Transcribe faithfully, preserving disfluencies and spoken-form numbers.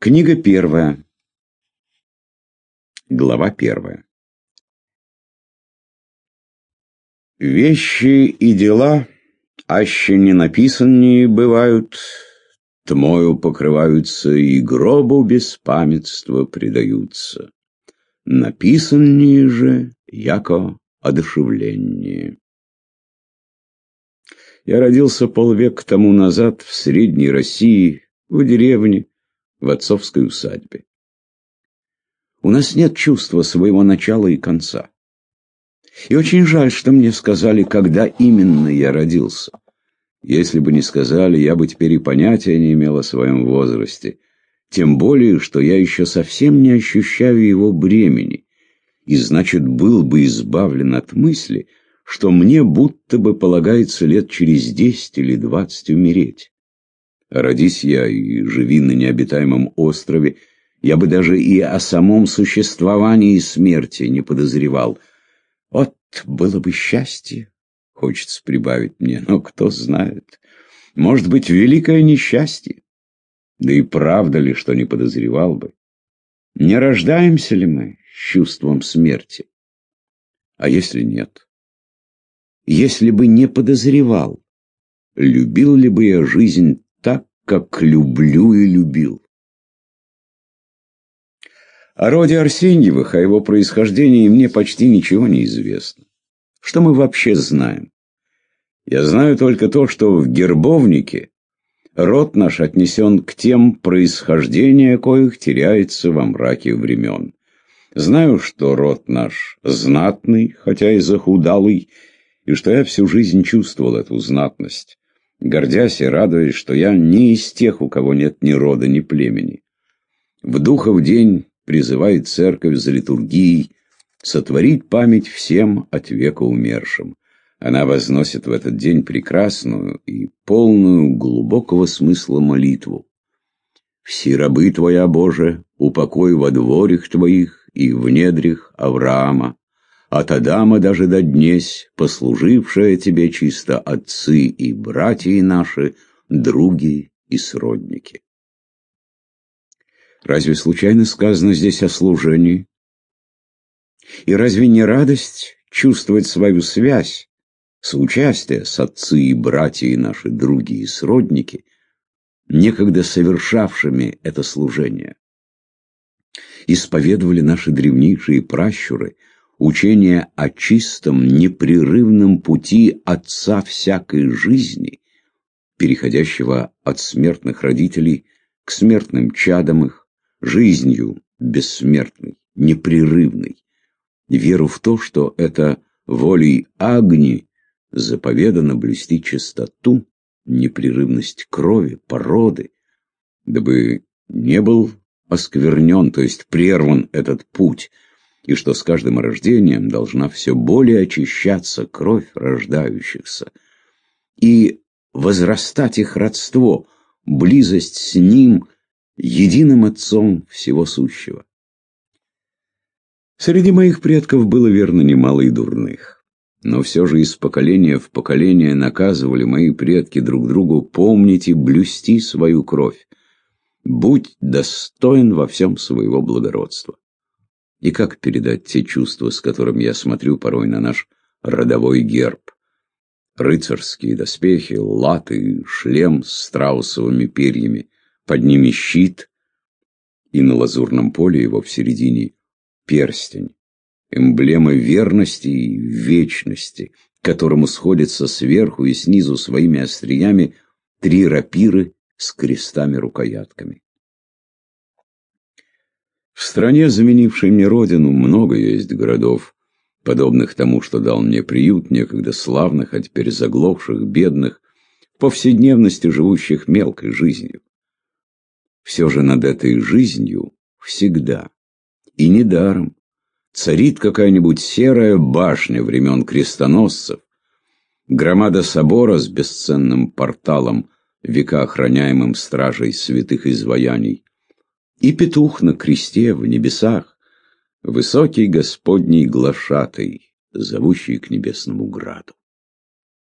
Книга первая. Глава первая. Вещи и дела, аще не написанные бывают, тмою покрываются и гробу беспамятства предаются. Написанные же, яко одушевленнее. Я родился полвека тому назад в Средней России, в деревне, в отцовской усадьбе. У нас нет чувства своего начала и конца. И очень жаль, что мне сказали, когда именно я родился. Если бы не сказали, я бы теперь и понятия не имел о своем возрасте. Тем более, что я еще совсем не ощущаю его бремени. И значит, был бы избавлен от мысли, что мне будто бы полагается лет через десять или двадцать умереть. А родись я и живи на необитаемом острове, я бы даже и о самом существовании смерти не подозревал. Вот было бы счастье, хочется прибавить мне, но кто знает. Может быть, великое несчастье. Да и правда ли, что не подозревал бы? Не рождаемся ли мы с чувством смерти? А если нет? Если бы не подозревал, любил ли бы я жизнь так, как люблю и любил? О роде Арсеньевых, о его происхождении мне почти ничего не известно. Что мы вообще знаем? Я знаю только то, что в гербовнике род наш отнесен к тем, происхождения коих теряется во мраке времен. Знаю, что род наш знатный, хотя и захудалый, и что я всю жизнь чувствовал эту знатность, гордясь и радуясь, что я не из тех, у кого нет ни рода, ни племени. В духов день призывает церковь за литургией сотворить память всем от века умершим. Она возносит в этот день прекрасную и полную глубокого смысла молитву. «Все рабы Твоя, Боже, упокой во дворях Твоих и в недрях Авраама, от Адама даже до днесь, послужившие Тебе чисто отцы и братья наши, други и сродники». Разве случайно сказано здесь о служении? И разве не радость чувствовать свою связь, соучастие с отцы и братья наши, други и сродники, некогда совершавшими это служение? Исповедовали наши древнейшие пращуры учение о чистом, непрерывном пути Отца всякой жизни, переходящего от смертных родителей к смертным чадам их, жизнью бессмертной, непрерывной, веру в то, что это волей Агни заповедано блюсти чистоту, непрерывность крови, породы, дабы не был осквернен, то есть прерван этот путь, и что с каждым рождением должна все более очищаться кровь рождающихся, и возрастать их родство, близость с Ним, единым Отцом всего сущего. Среди моих предков было, верно, немало и дурных, но все же из поколения в поколение наказывали мои предки друг другу помнить и блюсти свою кровь. Будь достоин во всем своего благородства. И как передать те чувства, с которыми я смотрю порой на наш родовой герб? Рыцарские доспехи, латы, шлем с страусовыми перьями, под ними щит, и на лазурном поле его в середине перстень, эмблема верности и вечности, к которому сходятся сверху и снизу своими остриями три рапиры с крестами-рукоятками. В стране, заменившей мне родину, много есть городов, подобных тому, что дал мне приют, некогда славных, а теперь заглохших, бедных, в повседневности живущих мелкой жизнью. Все же над этой жизнью всегда, и недаром, царит какая-нибудь серая башня времен крестоносцев, громада собора с бесценным порталом, века охраняемым стражей святых изваяний, и петух на кресте в небесах, высокий Господний глашатай, зовущий к небесному граду.